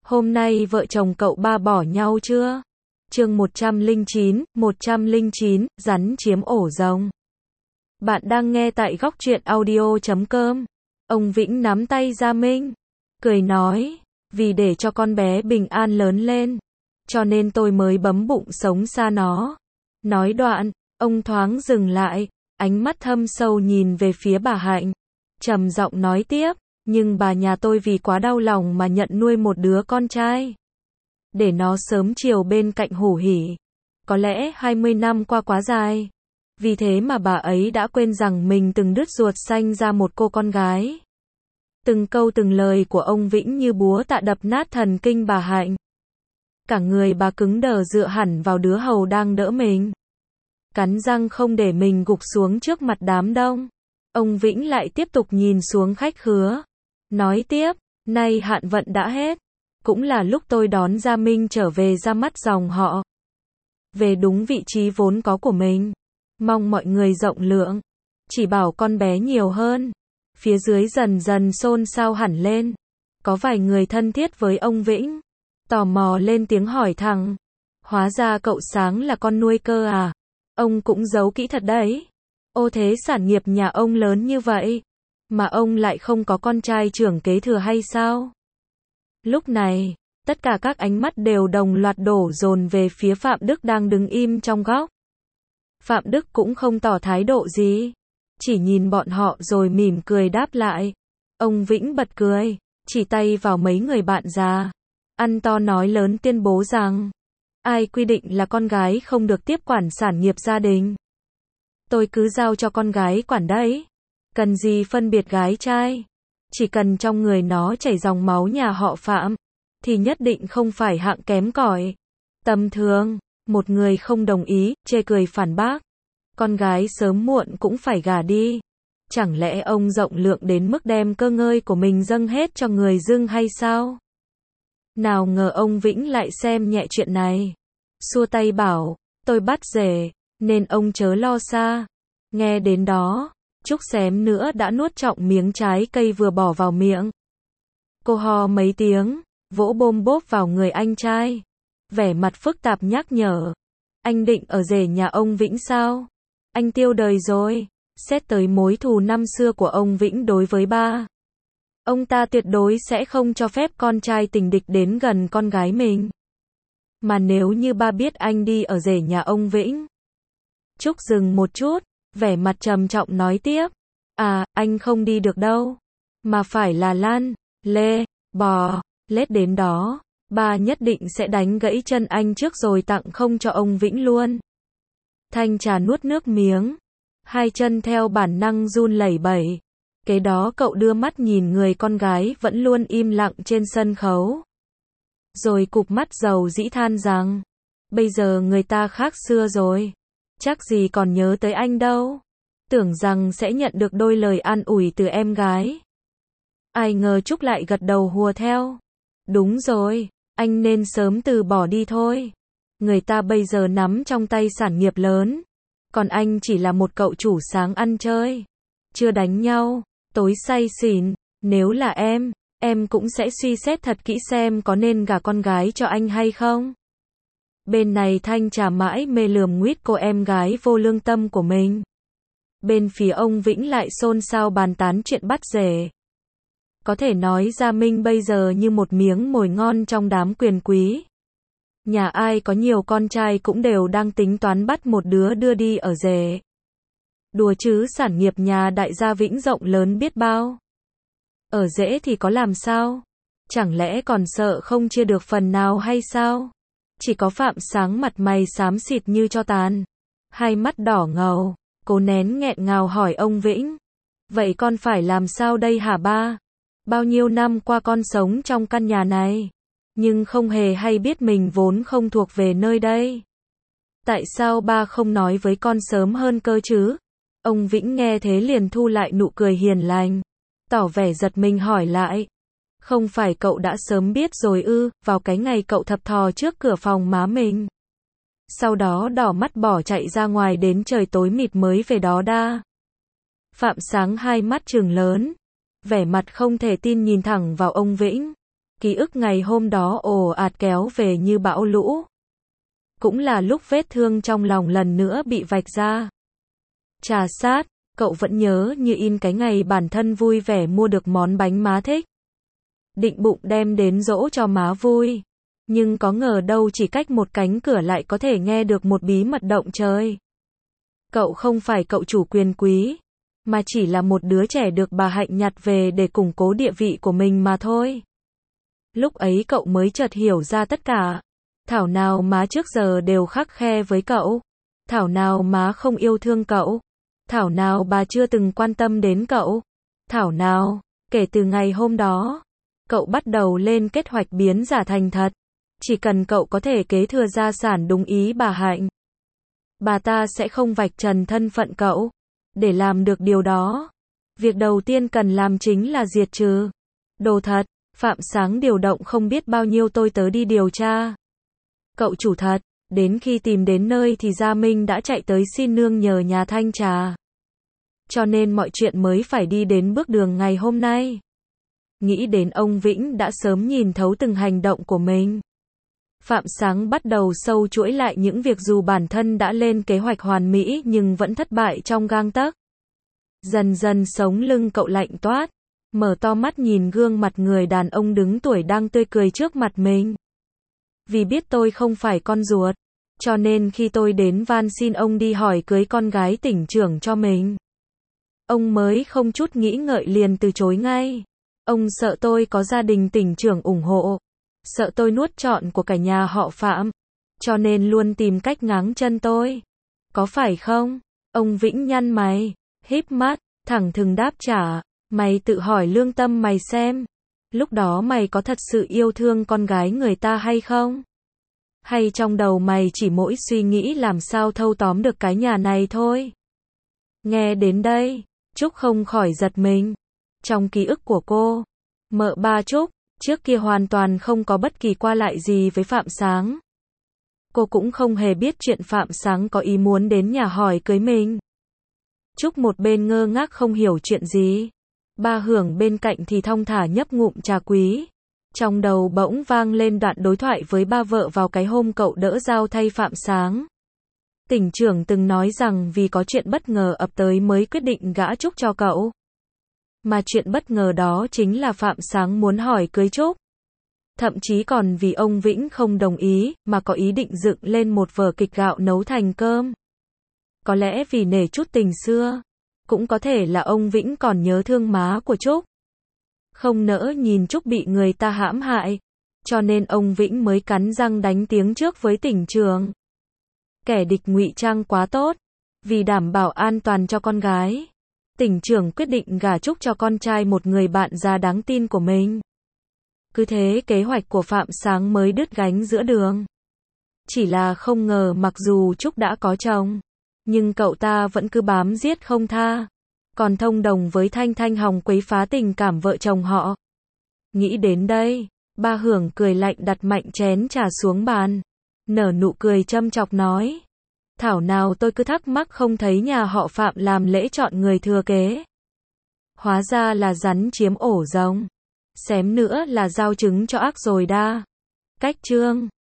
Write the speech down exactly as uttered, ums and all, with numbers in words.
Hôm nay vợ chồng cậu ba bỏ nhau chưa? Chương một trăm lẻ chín, một trăm lẻ chín, rắn chiếm ổ rồng. Bạn đang nghe tại góc truyện audio chấm com. Ông Vĩnh nắm tay Gia Minh, cười nói, vì để cho con bé bình an lớn lên, cho nên tôi mới bấm bụng sống xa nó. Nói đoạn, ông thoáng dừng lại, ánh mắt thâm sâu nhìn về phía bà Hạnh, trầm giọng nói tiếp, nhưng bà nhà tôi vì quá đau lòng mà nhận nuôi một đứa con trai, để nó sớm chiều bên cạnh hủ hỉ. Có lẽ hai mươi năm qua quá dài, vì thế mà bà ấy đã quên rằng mình từng đứt ruột sanh ra một cô con gái. Từng câu từng lời của ông Vĩnh như búa tạ đập nát thần kinh bà Hạnh. Cả người bà cứng đờ dựa hẳn vào đứa hầu đang đỡ mình, cắn răng không để mình gục xuống trước mặt đám đông. Ông Vĩnh lại tiếp tục nhìn xuống khách khứa, nói tiếp, nay hạn vận đã hết, cũng là lúc tôi đón Gia Minh trở về ra mắt dòng họ, về đúng vị trí vốn có của mình. Mong mọi người rộng lượng, chỉ bảo con bé nhiều hơn. Phía dưới dần dần xôn xao hẳn lên, có vài người thân thiết với ông Vĩnh, tò mò lên tiếng hỏi thẳng, hóa ra cậu Sáng là con nuôi cơ à? Ông cũng giấu kỹ thật đấy. Ô thế sản nghiệp nhà ông lớn như vậy, mà ông lại không có con trai trưởng kế thừa hay sao? Lúc này, tất cả các ánh mắt đều đồng loạt đổ dồn về phía Phạm Đức đang đứng im trong góc. Phạm Đức cũng không tỏ thái độ gì, chỉ nhìn bọn họ rồi mỉm cười đáp lại. Ông Vĩnh bật cười, chỉ tay vào mấy người bạn già, ăn to nói lớn tuyên bố rằng, ai quy định là con gái không được tiếp quản sản nghiệp gia đình? Tôi cứ giao cho con gái quản đấy. Cần gì phân biệt gái trai? Chỉ cần trong người nó chảy dòng máu nhà họ Phạm, thì nhất định không phải hạng kém cỏi, tầm thường. Một người không đồng ý, chê cười phản bác. Con gái sớm muộn cũng phải gả đi. Chẳng lẽ ông rộng lượng đến mức đem cơ ngơi của mình dâng hết cho người dưng hay sao? Nào ngờ ông Vĩnh lại xem nhẹ chuyện này, xua tay bảo, tôi bắt rể, nên ông chớ lo xa. Nghe đến đó, Trúc xém nữa đã nuốt trọn miếng trái cây vừa bỏ vào miệng. Cô ho mấy tiếng, vỗ bôm bốp vào người anh trai, vẻ mặt phức tạp nhắc nhở, anh định ở rể nhà ông Vĩnh sao? Anh tiêu đời rồi. Xét tới mối thù năm xưa của ông Vĩnh đối với ba, ông ta tuyệt đối sẽ không cho phép con trai tình địch đến gần con gái mình. Mà nếu như ba biết anh đi ở rể nhà ông Vĩnh. Trúc dừng một chút, vẻ mặt trầm trọng nói tiếp, à, anh không đi được đâu, mà phải là lăn, lê, bò, lết đến đó, ba nhất định sẽ đánh gãy chân anh trước rồi tặng không cho ông Vĩnh luôn. Thanh Trà nuốt nước miếng, hai chân theo bản năng run lẩy bẩy. Kế đó cậu đưa mắt nhìn người con gái vẫn luôn im lặng trên sân khấu, rồi cụp mắt dầu dĩ than rằng, bây giờ người ta khác xưa rồi, chắc gì còn nhớ tới anh đâu, tưởng rằng sẽ nhận được đôi lời an ủi từ em gái. Ai ngờ Trúc lại gật đầu hùa theo, đúng rồi, anh nên sớm từ bỏ đi thôi. Người ta bây giờ nắm trong tay sản nghiệp lớn, còn anh chỉ là một cậu chủ sáng ăn chơi, chưa đánh nhau, tối say xỉn. Nếu là em, em cũng sẽ suy xét thật kỹ xem có nên gả con gái cho anh hay không. Bên này Thanh Trà mãi mê lườm nguýt cô em gái vô lương tâm của mình. Bên phía ông Vĩnh lại xôn xao bàn tán chuyện bắt rể. Có thể nói Gia Minh bây giờ như một miếng mồi ngon trong đám quyền quý. Nhà ai có nhiều con trai cũng đều đang tính toán bắt một đứa đưa đi ở rể. Đùa chứ sản nghiệp nhà đại gia Vĩnh rộng lớn biết bao. Ở rễ thì có làm sao? Chẳng lẽ còn sợ không chia được phần nào hay sao? Chỉ có Phạm Sáng mặt mày xám xịt như tro tàn, hai mắt đỏ ngầu, cố nén nghẹn ngào hỏi ông Vĩnh. Vậy con phải làm sao đây hả ba? Bao nhiêu năm qua con sống trong căn nhà này, nhưng không hề hay biết mình vốn không thuộc về nơi đây. Tại sao ba không nói với con sớm hơn cơ chứ? Ông Vĩnh nghe thế liền thu lại nụ cười hiền lành, tỏ vẻ giật mình hỏi lại. Không phải cậu đã sớm biết rồi ư? Vào cái ngày cậu thập thò trước cửa phòng má mình, sau đó đỏ mắt bỏ chạy ra ngoài đến trời tối mịt mới về đó đa. Phạm Sáng hai mắt trừng lớn, vẻ mặt không thể tin nhìn thẳng vào ông Vĩnh. Ký ức ngày hôm đó ồ ạt kéo về như bão lũ. Cũng là lúc vết thương trong lòng lần nữa bị vạch ra. Trà sát, cậu vẫn nhớ như in cái ngày bản thân vui vẻ mua được món bánh má thích. Định bụng đem đến dỗ cho má vui. Nhưng có ngờ đâu chỉ cách một cánh cửa lại có thể nghe được một bí mật động trời. Cậu không phải cậu chủ quyền quý, mà chỉ là một đứa trẻ được bà Hạnh nhặt về để củng cố địa vị của mình mà thôi. Lúc ấy cậu mới chợt hiểu ra tất cả. Thảo nào má trước giờ đều khắt khe với cậu. Thảo nào má không yêu thương cậu. Thảo nào bà chưa từng quan tâm đến cậu. Thảo nào, kể từ ngày hôm đó, cậu bắt đầu lên kế hoạch biến giả thành thật. Chỉ cần cậu có thể kế thừa gia sản đúng ý bà Hạnh, bà ta sẽ không vạch trần thân phận cậu. Để làm được điều đó, việc đầu tiên cần làm chính là diệt trừ. Đồ thật, Phạm Sáng điều động không biết bao nhiêu tôi tớ đi điều tra. Cậu chủ thật, đến khi tìm đến nơi thì Gia Minh đã chạy tới xin nương nhờ nhà thanh trà. Cho nên mọi chuyện mới phải đi đến bước đường ngày hôm nay. Nghĩ đến ông Vĩnh đã sớm nhìn thấu từng hành động của mình. Phạm Sáng bắt đầu sâu chuỗi lại những việc dù bản thân đã lên kế hoạch hoàn mỹ nhưng vẫn thất bại trong gang tấc. Dần dần sống lưng cậu lạnh toát, mở to mắt nhìn gương mặt người đàn ông đứng tuổi đang tươi cười trước mặt mình. Vì biết tôi không phải con ruột, cho nên khi tôi đến van xin ông đi hỏi cưới con gái tỉnh trưởng cho mình, ông mới không chút nghĩ ngợi liền từ chối ngay. Ông sợ tôi có gia đình tỉnh trưởng ủng hộ, sợ tôi nuốt trọn của cả nhà họ Phạm, cho nên luôn tìm cách ngáng chân tôi. Có phải không? Ông Vĩnh nhăn mày, híp mắt, thẳng thừng đáp trả. Mày tự hỏi lương tâm mày xem. Lúc đó mày có thật sự yêu thương con gái người ta hay không? Hay trong đầu mày chỉ mỗi suy nghĩ làm sao thâu tóm được cái nhà này thôi? Nghe đến đây, Trúc không khỏi giật mình. Trong ký ức của cô, mợ ba Trúc, trước kia hoàn toàn không có bất kỳ qua lại gì với Phạm Sáng. Cô cũng không hề biết chuyện Phạm Sáng có ý muốn đến nhà hỏi cưới mình. Trúc một bên ngơ ngác không hiểu chuyện gì. Ba Hưởng bên cạnh thì thong thả nhấp ngụm trà quý. Trong đầu bỗng vang lên đoạn đối thoại với ba vợ vào cái hôm cậu đỡ dao thay Phạm Sáng. Tỉnh trưởng từng nói rằng vì có chuyện bất ngờ ập tới mới quyết định gả Trúc cho cậu. Mà chuyện bất ngờ đó chính là Phạm Sáng muốn hỏi cưới Trúc. Thậm chí còn vì ông Vĩnh không đồng ý, mà có ý định dựng lên một vở kịch gạo nấu thành cơm. Có lẽ vì nể chút tình xưa, cũng có thể là ông Vĩnh còn nhớ thương má của Trúc. Không nỡ nhìn Trúc bị người ta hãm hại, cho nên ông Vĩnh mới cắn răng đánh tiếng trước với tỉnh trưởng. Kẻ địch ngụy trang quá tốt, vì đảm bảo an toàn cho con gái. Tỉnh trưởng quyết định gả Trúc cho con trai một người bạn già đáng tin của mình. Cứ thế kế hoạch của Phạm Sáng mới đứt gánh giữa đường. Chỉ là không ngờ mặc dù Trúc đã có chồng, nhưng cậu ta vẫn cứ bám giết không tha. Còn thông đồng với Thanh Thanh hòng quấy phá tình cảm vợ chồng họ. Nghĩ đến đây, ba Hưởng cười lạnh đặt mạnh chén trà xuống bàn. Nở nụ cười châm chọc nói. Thảo nào tôi cứ thắc mắc không thấy nhà họ Phạm làm lễ chọn người thừa kế. Hóa ra là rắn chiếm ổ rồng. Xém nữa là giao trứng cho ác rồi đa. Cách chương